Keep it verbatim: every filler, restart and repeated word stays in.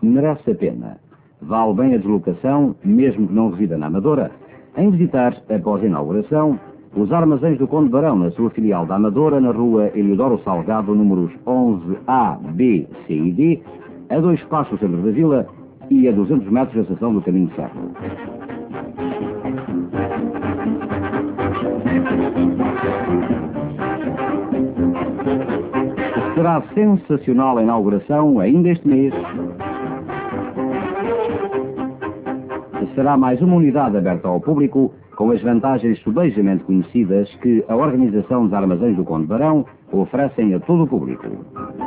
merece a pena. Vale bem a deslocação, mesmo que não resida na Amadora, em visitar, após a inauguração, os armazéns do Conde Barão, na sua filial da Amadora, na rua Eliodoro Salgado, números onze A, B, C e D, a dois passos do centro da vila e a duzentos metros da estação do Caminho de Ferro. Será sensacional a inauguração ainda este mês. Será mais uma unidade aberta ao público, com as vantagens subejamente conhecidas que a organização dos armazéns do Conde Barão oferecem a todo o público.